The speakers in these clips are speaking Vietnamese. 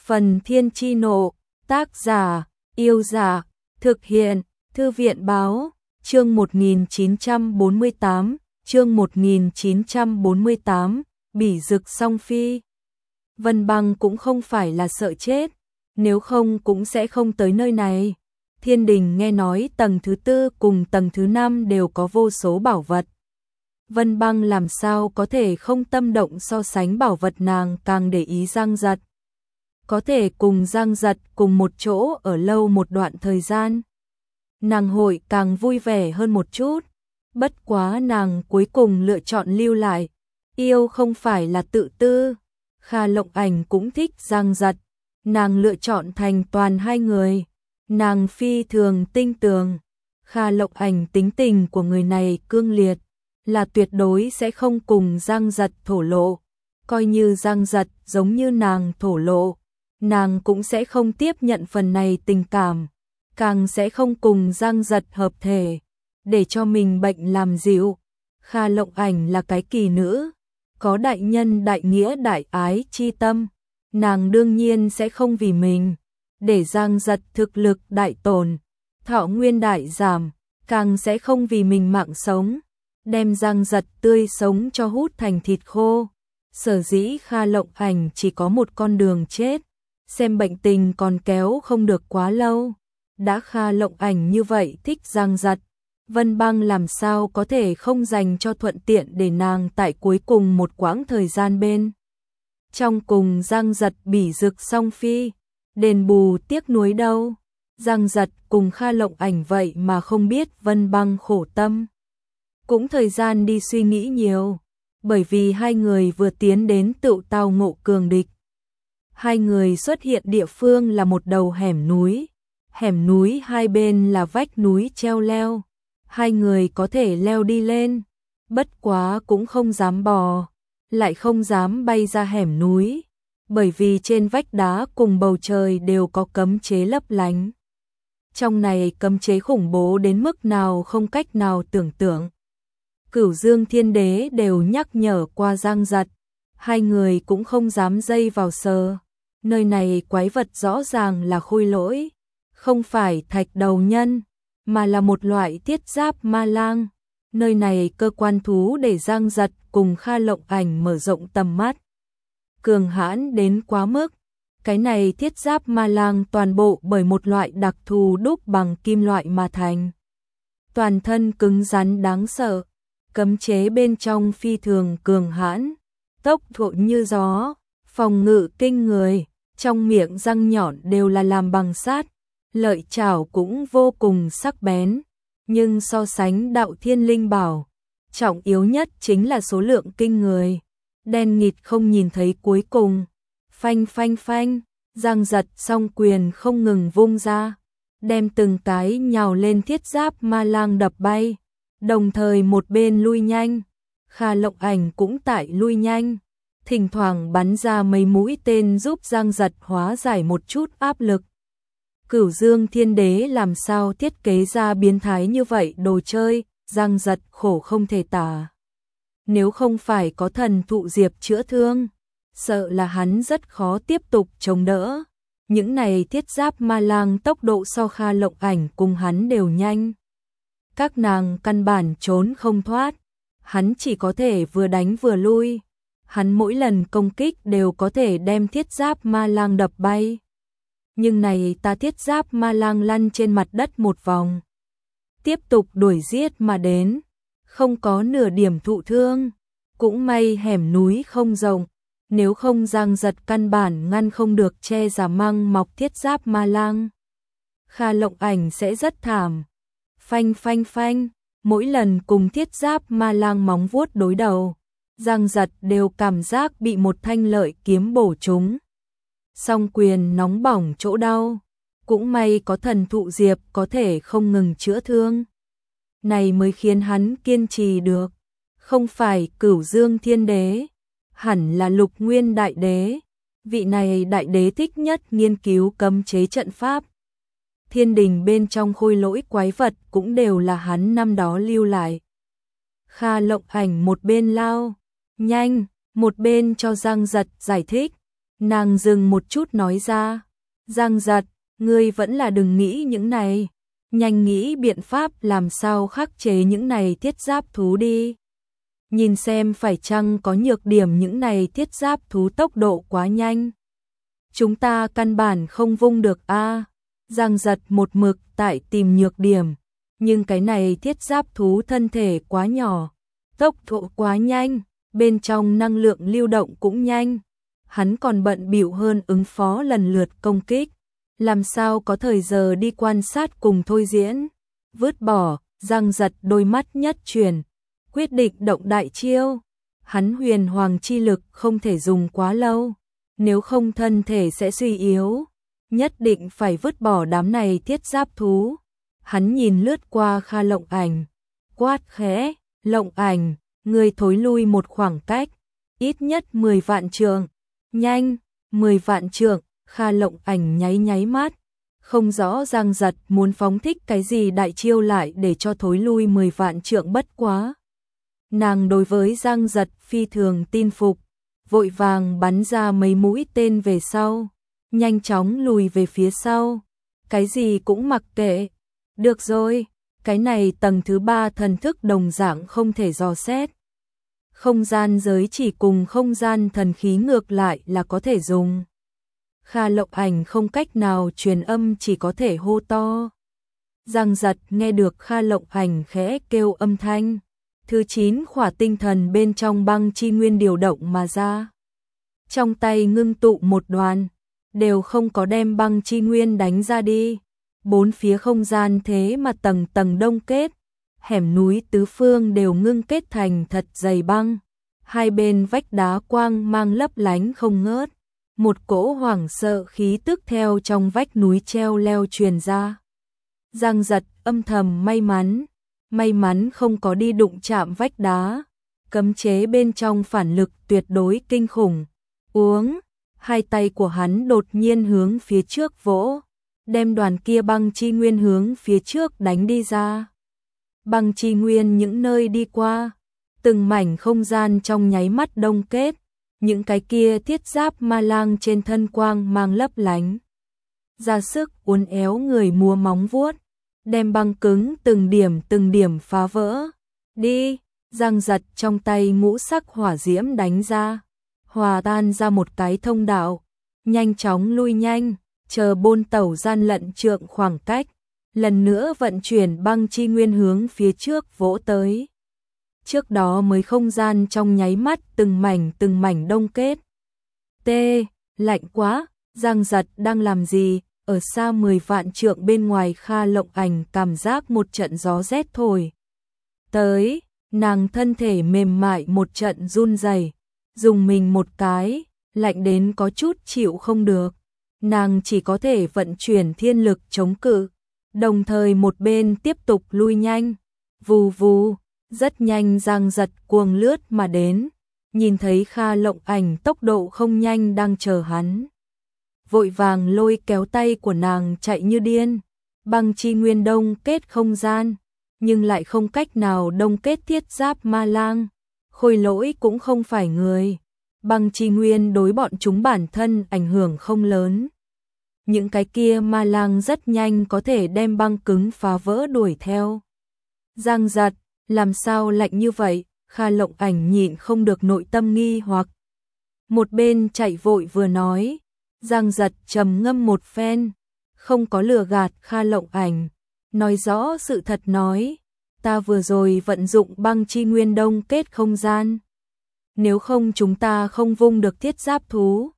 Phần Thiên Chi Nộ, tác giả, Yêu Dạ, thực hiện, Thư viện Báo, chương 1948, chương 1948, Bỉ Dực Song Phi. Vân Băng cũng không phải là sợ chết, nếu không cũng sẽ không tới nơi này. Thiên đình nghe nói tầng thứ 4 cùng tầng thứ 5 đều có vô số bảo vật. Vân Băng làm sao có thể không tâm động so sánh bảo vật, nàng càng để ý Giang Giật. Có thể cùng Giang Giật cùng một chỗ ở lâu một đoạn thời gian, nàng hội càng vui vẻ hơn một chút. Bất quá nàng cuối cùng lựa chọn lưu lại. Yêu không phải là tự tư. Kha Lộng Ảnh cũng thích Giang Giật, nàng lựa chọn thành toàn hai người. Nàng phi thường tinh tường. Kha Lộng Ảnh tính tình của người này cương liệt, là tuyệt đối sẽ không cùng Giang Giật thổ lộ. Coi như Giang Giật giống như nàng thổ lộ, nàng cũng sẽ không tiếp nhận phần này tình cảm, càng sẽ không cùng Giang Giật hợp thể, để cho mình bệnh làm dịu. Kha Lộng Ảnh là cái kỳ nữ, có đại nhân đại nghĩa đại ái chi tâm, nàng đương nhiên sẽ không vì mình để Giang Giật thực lực đại tổn, thọ nguyên đại giảm, càng sẽ không vì mình mạng sống đem Giang Giật tươi sống cho hút thành thịt khô. Sở dĩ Kha Lộng Ảnh chỉ có một con đường chết, xem bệnh tình còn kéo không được quá lâu. Đã Kha Lộng Ảnh như vậy thích Giang Giật, Vân Băng làm sao có thể không dành cho thuận tiện để nàng tại cuối cùng một quãng thời gian bên trong cùng Giang Giật bỉ dực song phi, đền bù tiếc nuối đâu. Giang Giật cùng Kha Lộng Ảnh vậy mà không biết Vân Băng khổ tâm, cũng thời gian đi suy nghĩ nhiều, bởi vì hai người vừa tiến đến tựu tao ngộ cường địch. Hai người xuất hiện địa phương là một đầu hẻm núi hai bên là vách núi treo leo. Hai người có thể leo đi lên, bất quá cũng không dám bò, lại không dám bay ra hẻm núi, bởi vì trên vách đá cùng bầu trời đều có cấm chế lấp lánh. Trong này cấm chế khủng bố đến mức nào không cách nào tưởng tượng. Cửu Dương Thiên Đế đều nhắc nhở qua Giang Giật, hai người cũng không dám dây vào sờ. Nơi này quái vật rõ ràng là khôi lỗi, không phải thạch đầu nhân, mà là một loại thiết giáp ma lang. Nơi này cơ quan thú để Giang Giật cùng Kha Lộng Ảnh mở rộng tầm mắt. Cường hãn đến quá mức, cái này thiết giáp ma lang toàn bộ bởi một loại đặc thù đúc bằng kim loại mà thành. Toàn thân cứng rắn đáng sợ, cấm chế bên trong phi thường cường hãn, tốc độ như gió, phòng ngự kinh người, trong miệng răng nhọn đều là làm bằng sắt, lợi chảo cũng vô cùng sắc bén, nhưng so sánh Đạo Thiên Linh Bảo, trọng yếu nhất chính là số lượng kinh người, đen nghịt không nhìn thấy cuối cùng. Phanh phanh phanh, Giang Giật song quyền không ngừng vung ra, đem từng cái nhào lên thiết giáp ma lang đập bay, đồng thời một bên lui nhanh, Kha Lộng Ảnh cũng tại lui nhanh, thỉnh thoảng bắn ra mấy mũi tên giúp Giang Giật hóa giải một chút áp lực. Cửu Dương Thiên Đế làm sao thiết kế ra biến thái như vậy đồ chơi, Giang Giật khổ không thể tả. Nếu không phải có thần thụ diệp chữa thương, sợ là hắn rất khó tiếp tục chống đỡ. Những này thiết giáp ma lang tốc độ so Kha Lộng Ảnh cùng hắn đều nhanh, các nàng căn bản trốn không thoát, hắn chỉ có thể vừa đánh vừa lui. Hắn mỗi lần công kích đều có thể đem thiết giáp ma lang đập bay. Nhưng này ta thiết giáp ma lang lăn trên mặt đất một vòng, tiếp tục đuổi giết mà đến, không có nửa điểm thụ thương. Cũng may hẻm núi không rộng, nếu không Giang Giật căn bản ngăn không được che giả măng mọc thiết giáp ma lang. Kha Lộng Ảnh sẽ rất thảm. Phanh phanh phanh, mỗi lần cùng thiết giáp ma lang móng vuốt đối đầu, Giang Giật đều cảm giác bị một thanh lợi kiếm bổ trúng. Song quyền nóng bỏng chỗ đau, cũng may có thần thụ diệp có thể không ngừng chữa thương. Này mới khiến hắn kiên trì được, không phải Cửu Dương Thiên Đế, hẳn là Lục Nguyên Đại Đế. Vị này đại đế thích nhất nghiên cứu cấm chế trận pháp. Thiên đình bên trong khôi lỗi quái vật cũng đều là hắn năm đó lưu lại. Kha Lộng Ảnh một bên lao nhanh, một bên cho Giang Giật giải thích. Nàng dừng một chút nói ra, Giang Giật, ngươi vẫn là đừng nghĩ những này, nhanh nghĩ biện pháp làm sao khắc chế những này thiết giáp thú đi. Nhìn xem phải chăng có nhược điểm những này thiết giáp thú tốc độ quá nhanh. Chúng ta căn bản không vung được a. Giang Giật một mực tại tìm nhược điểm, nhưng cái này thiết giáp thú thân thể quá nhỏ, tốc độ quá nhanh, bên trong năng lượng lưu động cũng nhanh. Hắn còn bận bịu hơn ứng phó lần lượt công kích, làm sao có thời giờ đi quan sát cùng thôi diễn. Vứt bỏ, Giang Giật đôi mắt nhất chuyển, quyết định động đại chiêu. Hắn huyền hoàng chi lực không thể dùng quá lâu, nếu không thân thể sẽ suy yếu, nhất định phải vứt bỏ đám này thiết giáp thú. Hắn nhìn lướt qua Kha Lộng Ảnh, quát khẽ, Lộng Ảnh, ngươi thối lui một khoảng cách, ít nhất 10 vạn trượng. Nhanh, 10 vạn trượng. Kha Lộng Ảnh nháy nháy mắt, không rõ Giang Giật muốn phóng thích cái gì đại chiêu lại để cho thối lui 10 vạn trượng. Bất quá nàng đối với Giang Giật phi thường tin phục, vội vàng bắn ra mấy mũi tên về sau, nhanh chóng lùi về phía sau, cái gì cũng mặc kệ. Được rồi, cái này tầng thứ 3 thần thức đồng dạng không thể dò xét. Không gian giới chỉ cùng không gian thần khí ngược lại là có thể dùng. Kha Lộng Ảnh không cách nào truyền âm, chỉ có thể hô to. Giang Giật nghe được Kha Lộng Ảnh khẽ kêu âm thanh, thứ 9 khỏa tinh thần bên trong băng chi nguyên điều động mà ra. Trong tay ngưng tụ một đoàn, đều không có đem băng chi nguyên đánh ra đi. Bốn phía không gian thế mà tầng tầng đông kết, hẻm núi tứ phương đều ngưng kết thành thật dày băng. Hai bên vách đá quang mang lấp lánh không ngớt. Một cỗ hoảng sợ khí tức theo trong vách núi treo leo truyền ra. Giang Giật âm thầm may mắn không có đi đụng chạm vách đá. Cấm chế bên trong phản lực tuyệt đối kinh khủng. Uống, hai tay của hắn đột nhiên hướng phía trước vỗ, đem đoàn kia băng chi nguyên hướng phía trước đánh đi ra. Băng chi nguyên những nơi đi qua, từng mảnh không gian trong nháy mắt đông kết. Những cái kia thiết giáp ma lang trên thân quang mang lấp lánh, ra sức uốn éo người múa móng vuốt, đem băng cứng từng điểm phá vỡ. Đi, Giang Giật trong tay ngũ sắc hỏa diễm đánh ra, hòa tan ra một cái thông đạo, nhanh chóng lui nhanh, chờ bôn tẩu gian lận trượng khoảng cách, lần nữa vận chuyển băng chi nguyên hướng phía trước vỗ tới. Trước đó mới không gian trong nháy mắt từng mảnh đông kết. Lạnh quá, Giang Giật đang làm gì? Ở xa 10 vạn trượng bên ngoài Kha Lộng Ảnh cảm giác một trận gió rét thổi tới, nàng thân thể mềm mại một trận run rẩy, dùng mình một cái, lạnh đến có chút chịu không được. Nàng chỉ có thể vận chuyển thiên lực chống cự, đồng thời một bên tiếp tục lui nhanh. Vù vù, rất nhanh Giang Giật cuồng lướt mà đến, nhìn thấy Kha Lộng Ảnh tốc độ không nhanh đang chờ hắn, vội vàng lôi kéo tay của nàng chạy như điên. Băng chi nguyên đông kết không gian, nhưng lại không cách nào đông kết thiết giáp ma lang. Khôi lỗi cũng không phải người, băng chi nguyên đối bọn chúng bản thân ảnh hưởng không lớn. Những cái kia ma lang rất nhanh có thể đem băng cứng phá vỡ đuổi theo. Giang Giật, làm sao lạnh như vậy? Kha Lộng Ảnh nhịn không được nội tâm nghi hoặc. Một bên chạy vội vừa nói. Giang Giật trầm ngâm một phen, không có lừa gạt Kha Lộng Ảnh, nói rõ sự thật nói, ta vừa rồi vận dụng băng chi nguyên đông kết không gian. Nếu không chúng ta không vung được thiết giáp thú.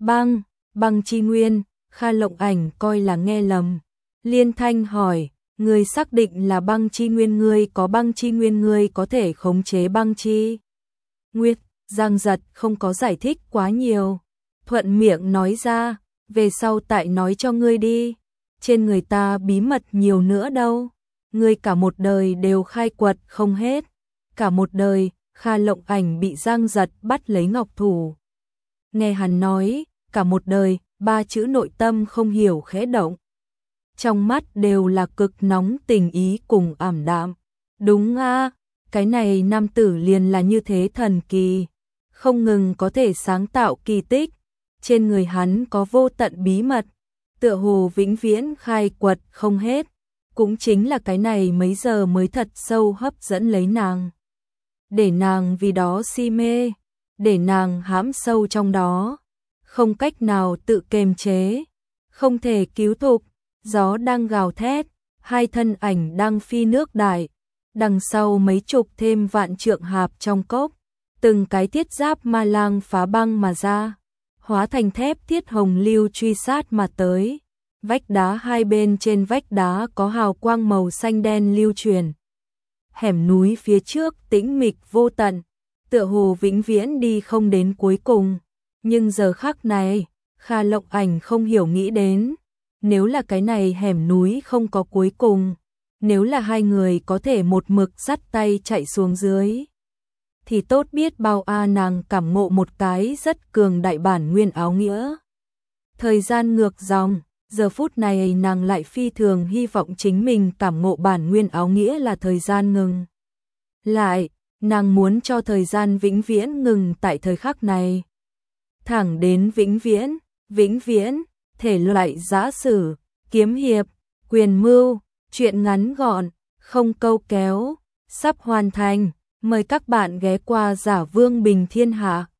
Băng chi nguyên, Kha Lộng Ảnh coi là nghe lầm. Liên thanh hỏi, ngươi xác định là băng chi nguyên, ngươi có băng chi nguyên, ngươi có thể khống chế băng chi nguyên? Giang Giật không có giải thích quá nhiều, thuận miệng nói ra, về sau tại nói cho ngươi đi, trên người ta bí mật nhiều nữa đâu, ngươi cả một đời đều khai quật không hết. Cả một đời, Kha Lộng Ảnh bị Giang Giật bắt lấy ngọc thủ. Nghe hắn nói, cả một đời, ba chữ nội tâm không hiểu khẽ động. Trong mắt đều là cực nóng tình ý cùng ảm đạm. Đúng a, cái này nam tử liền là như thế thần kỳ, không ngừng có thể sáng tạo kỳ tích. trên người hắn có vô tận bí mật, tựa hồ vĩnh viễn khai quật không hết, cũng chính là cái này mấy giờ mới thật sâu hấp dẫn lấy nàng. Để nàng vì đó si mê, để nàng hãm sâu trong đó, không cách nào tự kiềm chế, không thể cứu thục, gió đang gào thét, hai thân ảnh đang phi nước đại, đằng sau mấy chục thêm vạn trượng hạp trong cốc, từng cái thiết giáp ma lang phá băng mà ra, hóa thành thép thiết hồng lưu truy sát mà tới. Vách đá hai bên trên vách đá có hào quang màu xanh đen lưu truyền. Hẻm núi phía trước tĩnh mịch vô tận, tựa hồ vĩnh viễn đi không đến cuối cùng. Nhưng giờ khắc này, Kha Lộng Ảnh không hiểu nghĩ đến, nếu là cái này hẻm núi không có cuối cùng, nếu là hai người có thể một mực dắt tay chạy xuống dưới, thì tốt biết bao. Nàng cảm ngộ một cái rất cường đại bản nguyên áo nghĩa. Thời gian ngược dòng, giờ phút này nàng lại phi thường hy vọng chính mình cảm ngộ bản nguyên áo nghĩa là thời gian ngừng lại, nàng muốn cho thời gian vĩnh viễn ngừng tại thời khắc này. Thẳng đến vĩnh viễn, thể loại giã sử, kiếm hiệp, quyền mưu, truyện ngắn gọn, không câu kéo, sắp hoàn thành. Mời các bạn ghé qua Giả Vương Bình Thiên Hạ.